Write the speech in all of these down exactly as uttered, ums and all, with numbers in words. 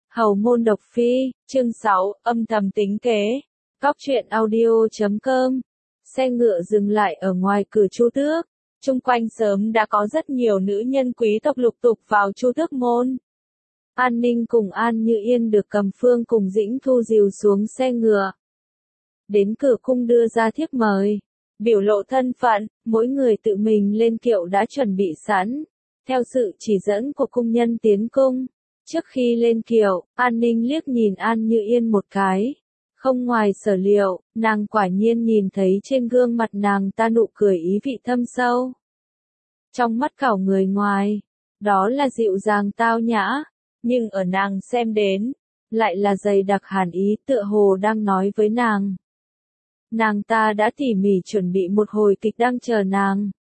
Hầu môn độc phi, chương sáu, âm thầm tính kế. Cóc truyện audio chấm com. Xe ngựa dừng lại ở ngoài cửa Chu Tước. Chung quanh sớm đã có rất nhiều nữ nhân quý tộc lục tục vào Chu Tước môn. An Ninh cùng An Như Yên được Cầm Phương cùng Dĩnh Thu dìu xuống xe ngựa. Đến cửa cung đưa ra thiếp mời. Biểu lộ thân phận, mỗi người tự mình lên kiệu đã chuẩn bị sẵn. Theo sự chỉ dẫn của cung nhân tiến cung. Trước khi lên kiệu, An Ninh liếc nhìn An Như Yên một cái. Không ngoài sở liệu, nàng quả nhiên nhìn thấy trên gương mặt nàng ta nụ cười ý vị thâm sâu. Trong mắt cảo người ngoài, đó là dịu dàng tao nhã, nhưng ở nàng xem đến, lại là dày đặc hàn ý tựa hồ đang nói với nàng. Nàng ta đã tỉ mỉ chuẩn bị một hồi kịch đang chờ nàng.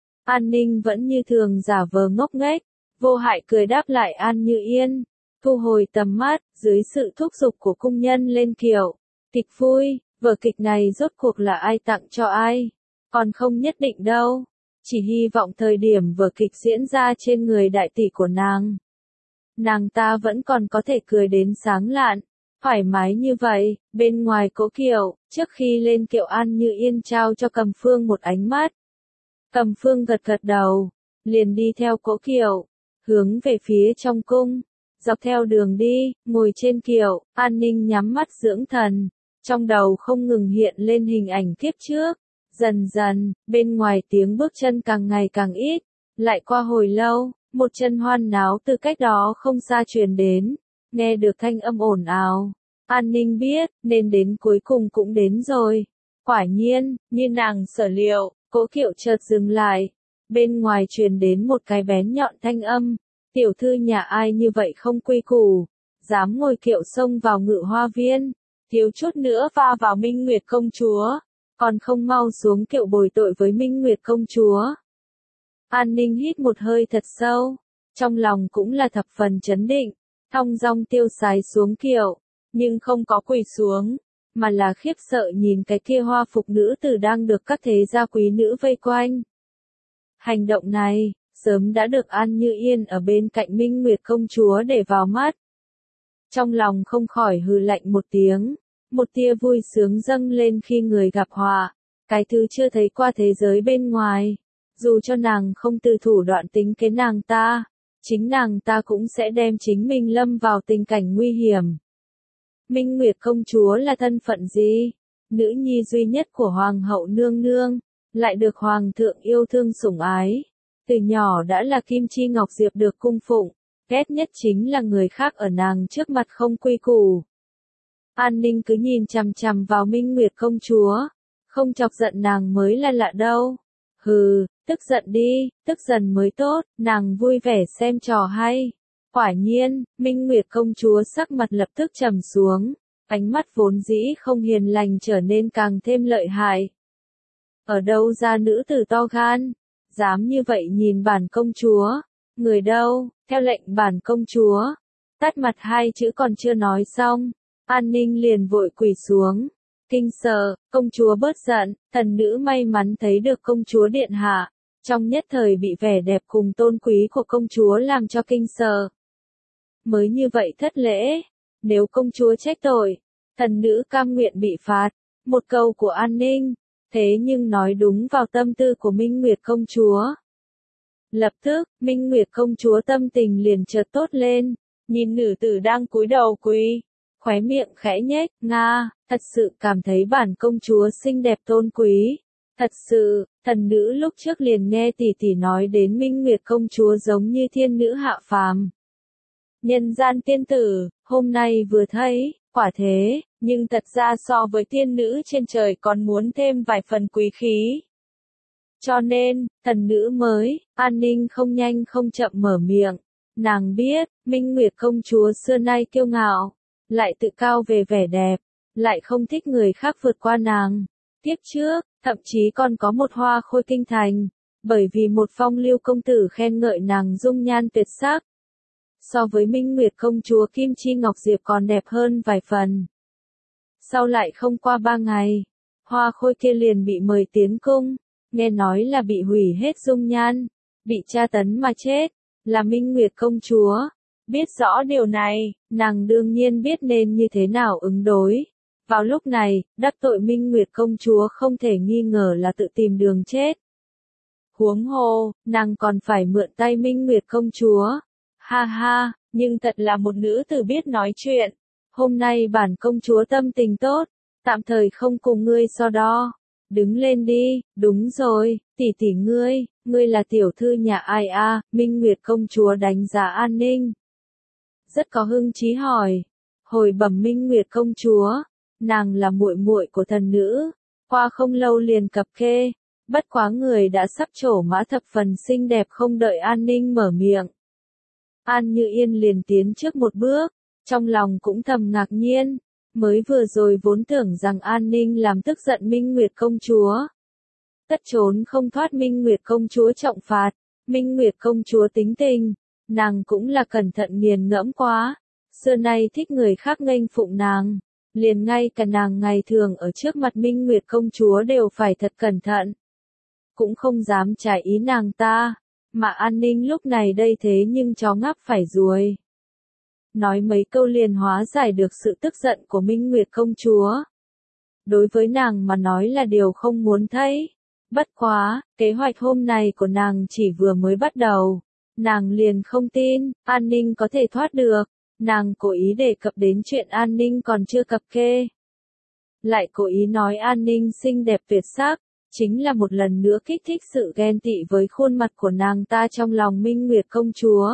An Ninh vẫn như thường giả vờ ngốc nghếch, vô hại cười đáp lại An Như Yên, thu hồi tầm mắt, dưới sự thúc giục của cung nhân lên kiệu. Kịch vui, vở kịch này rốt cuộc là ai tặng cho ai, còn không nhất định đâu, chỉ hy vọng thời điểm vở kịch diễn ra trên người đại tỷ của nàng. Nàng ta vẫn còn có thể cười đến sáng lạn, thoải mái như vậy, bên ngoài cỗ kiệu, trước khi lên kiệu An Như Yên trao cho Cầm Phương một ánh mắt. Cầm Phương gật gật đầu, liền đi theo cỗ kiệu, hướng về phía trong cung, dọc theo đường đi, ngồi trên kiệu, An Ninh nhắm mắt dưỡng thần, trong đầu không ngừng hiện lên hình ảnh kiếp trước, dần dần, bên ngoài tiếng bước chân càng ngày càng ít, lại qua hồi lâu, một chân hoan náo từ cách đó không xa truyền đến, nghe được thanh âm ồn ào, An Ninh biết, nên đến cuối cùng cũng đến rồi. Quả nhiên, như nàng sở liệu, cỗ kiệu chợt dừng lại, bên ngoài truyền đến một cái bén nhọn thanh âm, tiểu thư nhà ai như vậy không quy củ, dám ngồi kiệu xông vào Ngự Hoa Viên, thiếu chút nữa va vào Minh Nguyệt công chúa, còn không mau xuống kiệu bồi tội với Minh Nguyệt công chúa. An Ninh hít một hơi thật sâu, trong lòng cũng là thập phần chấn định, thong dong tiêu sái xuống kiệu, nhưng không có quỳ xuống, mà là khiếp sợ nhìn cái kia hoa phục nữ tử đang được các thế gia quý nữ vây quanh. Hành động này, sớm đã được An Như Yên ở bên cạnh Minh Nguyệt công chúa để vào mắt. Trong lòng không khỏi hừ lạnh một tiếng, một tia vui sướng dâng lên khi người gặp họa, cái thứ chưa thấy qua thế giới bên ngoài, dù cho nàng không từ thủ đoạn tính kế nàng ta, chính nàng ta cũng sẽ đem chính mình lâm vào tình cảnh nguy hiểm. Minh Nguyệt công chúa là thân phận gì? Nữ nhi duy nhất của Hoàng hậu nương nương, lại được Hoàng thượng yêu thương sủng ái. Từ nhỏ đã là Kim Chi Ngọc Diệp được cung phụng, ghét nhất chính là người khác ở nàng trước mặt không quy củ. An Ninh cứ nhìn chằm chằm vào Minh Nguyệt công chúa, không chọc giận nàng mới là lạ đâu. Hừ, tức giận đi, tức giận mới tốt, nàng vui vẻ xem trò hay. Quả nhiên, Minh Nguyệt công chúa sắc mặt lập tức trầm xuống, ánh mắt vốn dĩ không hiền lành trở nên càng thêm lợi hại. Ở đâu ra nữ tử to gan, dám như vậy nhìn bản công chúa, người đâu, theo lệnh bản công chúa. Tắt mặt hai chữ còn chưa nói xong, An Ninh liền vội quỳ xuống. Kinh sợ, công chúa bớt giận, thần nữ may mắn thấy được công chúa điện hạ, trong nhất thời bị vẻ đẹp cùng tôn quý của công chúa làm cho kinh sợ. Mới như vậy thất lễ, nếu công chúa trách tội, thần nữ cam nguyện bị phạt. Một câu của An Ninh, thế nhưng nói đúng vào tâm tư của Minh Nguyệt công chúa. Lập tức, Minh Nguyệt công chúa tâm tình liền chợt tốt lên, nhìn nữ tử đang cúi đầu quỳ, khóe miệng khẽ nhếch, nga, thật sự cảm thấy bản công chúa xinh đẹp tôn quý. Thật sự, thần nữ lúc trước liền nghe tỷ tỷ nói đến Minh Nguyệt công chúa giống như thiên nữ hạ phàm. Nhân gian tiên tử, hôm nay vừa thấy, quả thế, nhưng thật ra so với tiên nữ trên trời còn muốn thêm vài phần quý khí. Cho nên, thần nữ mới, An Ninh không nhanh không chậm mở miệng, nàng biết, Minh Nguyệt công chúa xưa nay kiêu ngạo, lại tự cao về vẻ đẹp, lại không thích người khác vượt qua nàng. Tiếp trước, thậm chí còn có một hoa khôi kinh thành, bởi vì một phong lưu công tử khen ngợi nàng dung nhan tuyệt sắc. So với Minh Nguyệt công chúa Kim Chi Ngọc Diệp còn đẹp hơn vài phần. Sau lại không qua ba ngày, hoa khôi kia liền bị mời tiến cung, nghe nói là bị hủy hết dung nhan, bị tra tấn mà chết, là Minh Nguyệt công chúa. Biết rõ điều này, nàng đương nhiên biết nên như thế nào ứng đối. Vào lúc này, đắc tội Minh Nguyệt công chúa không thể nghi ngờ là tự tìm đường chết. Huống hồ, nàng còn phải mượn tay Minh Nguyệt công chúa. Ha ha, nhưng thật là một nữ tử biết nói chuyện. Hôm nay bản công chúa tâm tình tốt, tạm thời không cùng ngươi so đo. Đứng lên đi, đúng rồi, tỷ tỷ ngươi, ngươi là tiểu thư nhà ai a? À? Minh Nguyệt công chúa đánh giá An Ninh. Rất có hưng chí hỏi. Hồi bẩm Minh Nguyệt công chúa, nàng là muội muội của thần nữ, qua không lâu liền cập kê. Bất quá người đã sắp trổ mã thập phần xinh đẹp, không đợi An Ninh mở miệng. An Như Yên liền tiến trước một bước, trong lòng cũng thầm ngạc nhiên, mới vừa rồi vốn tưởng rằng An Ninh làm tức giận Minh Nguyệt công chúa. Tất trốn không thoát Minh Nguyệt công chúa trọng phạt, Minh Nguyệt công chúa tính tình, nàng cũng là cẩn thận nghiền ngẫm quá, xưa nay thích người khác nghênh phụng nàng, liền ngay cả nàng ngày thường ở trước mặt Minh Nguyệt công chúa đều phải thật cẩn thận. Cũng không dám trái ý nàng ta, mà An Ninh lúc này đây thế nhưng chó ngáp phải ruồi. Nói mấy câu liền hóa giải được sự tức giận của Minh Nguyệt công chúa. Đối với nàng mà nói là điều không muốn thấy. Bất quá, kế hoạch hôm nay của nàng chỉ vừa mới bắt đầu. Nàng liền không tin, An Ninh có thể thoát được. Nàng cố ý đề cập đến chuyện An Ninh còn chưa cập kê. Lại cố ý nói An Ninh xinh đẹp tuyệt sắc. Chính là một lần nữa kích thích sự ghen tị với khuôn mặt của nàng ta trong lòng Minh Nguyệt công chúa.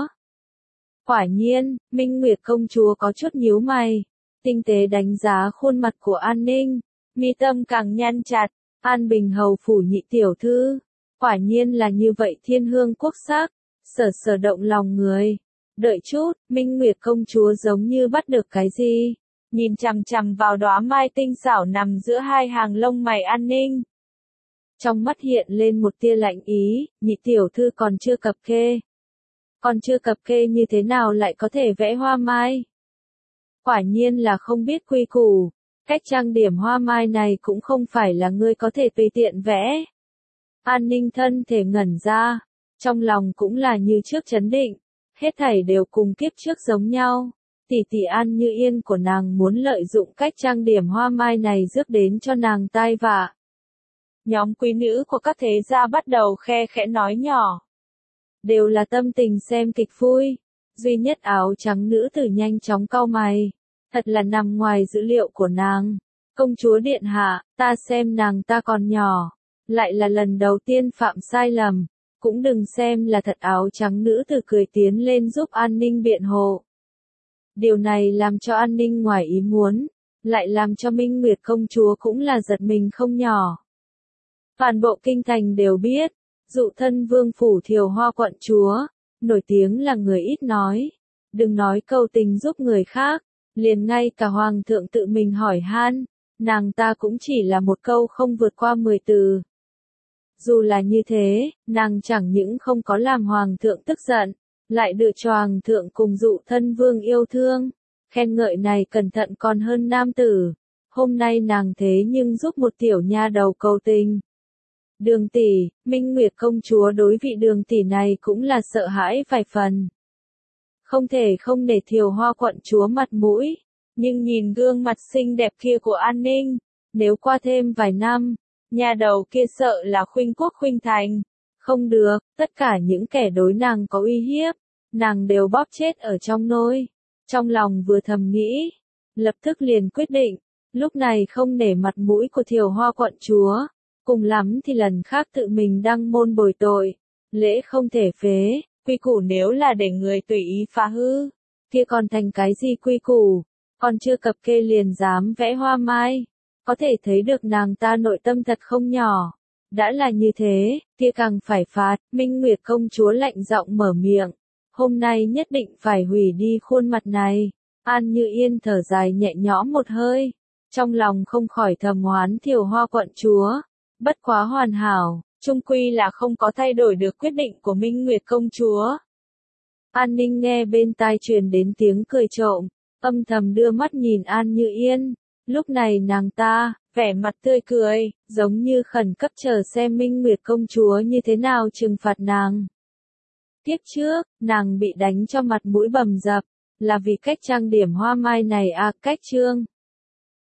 Quả nhiên, Minh Nguyệt công chúa có chút nhíu mày, tinh tế đánh giá khuôn mặt của An Ninh, mi tâm càng nhăn chặt. An Bình hầu phủ nhị tiểu thư, quả nhiên là như vậy, thiên hương quốc sắc, sở sở động lòng người. Đợi chút, Minh Nguyệt công chúa giống như bắt được cái gì, nhìn chằm chằm vào đóa mai tinh xảo nằm giữa hai hàng lông mày An Ninh. Trong mắt hiện lên một tia lạnh ý, nhị tiểu thư còn chưa cập kê. Còn chưa cập kê như thế nào lại có thể vẽ hoa mai? Quả nhiên là không biết quy củ, cách trang điểm hoa mai này cũng không phải là ngươi có thể tùy tiện vẽ. An Ninh thân thể ngẩn ra, trong lòng cũng là như trước chấn định, hết thảy đều cùng kiếp trước giống nhau. Tỷ tỷ An Như Yên của nàng muốn lợi dụng cách trang điểm hoa mai này rước đến cho nàng tai vạ. Nhóm quý nữ của các thế gia bắt đầu khe khẽ nói nhỏ. Đều là tâm tình xem kịch vui. Duy nhất áo trắng nữ tử nhanh chóng cau mày. Thật là nằm ngoài dữ liệu của nàng. Công chúa điện hạ, ta xem nàng ta còn nhỏ. Lại là lần đầu tiên phạm sai lầm. Cũng đừng xem là thật, áo trắng nữ tử cười tiến lên giúp An Ninh biện hộ. Điều này làm cho An Ninh ngoài ý muốn. Lại làm cho Minh Nguyệt công chúa cũng là giật mình không nhỏ. Toàn bộ kinh thành đều biết, dụ thân vương phủ Thiều Hoa quận chúa, nổi tiếng là người ít nói, đừng nói câu tình giúp người khác, liền ngay cả hoàng thượng tự mình hỏi han, nàng ta cũng chỉ là một câu không vượt qua mười từ. Dù là như thế, nàng chẳng những không có làm hoàng thượng tức giận, lại được cho hoàng thượng cùng dụ thân vương yêu thương, khen ngợi này cẩn thận còn hơn nam tử. Hôm nay nàng thế nhưng giúp một tiểu nha đầu cầu tình. Đường tỷ, Minh Nguyệt công chúa đối vị đường tỷ này cũng là sợ hãi vài phần. Không thể không để Thiều Hoa quận chúa mặt mũi, nhưng nhìn gương mặt xinh đẹp kia của An Ninh, nếu qua thêm vài năm, nhà đầu kia sợ là khuynh quốc khuynh thành. Không được, tất cả những kẻ đối nàng có uy hiếp, nàng đều bóp chết ở trong nôi. Trong lòng vừa thầm nghĩ, lập tức liền quyết định, lúc này không nể mặt mũi của Thiều Hoa quận chúa. Cùng lắm thì lần khác tự mình đăng môn bồi tội, lễ không thể phế, quy củ nếu là để người tùy ý phá hư, kia còn thành cái gì quy củ, còn chưa cập kê liền dám vẽ hoa mai, có thể thấy được nàng ta nội tâm thật không nhỏ. Đã là như thế, kia càng phải phạt. Minh Nguyệt công chúa lạnh giọng mở miệng, hôm nay nhất định phải hủy đi khuôn mặt này. An Như Yên thở dài nhẹ nhõm một hơi, trong lòng không khỏi thầm oán Thiều Hoa quận chúa. Bất quá hoàn hảo, chung quy là không có thay đổi được quyết định của Minh Nguyệt công chúa. An Ninh nghe bên tai truyền đến tiếng cười trộm, âm thầm đưa mắt nhìn An Như Yên. Lúc này nàng ta, vẻ mặt tươi cười, giống như khẩn cấp chờ xem Minh Nguyệt công chúa như thế nào trừng phạt nàng. Tiếc trước, nàng bị đánh cho mặt mũi bầm dập, là vì cách trang điểm hoa mai này à, cách trương.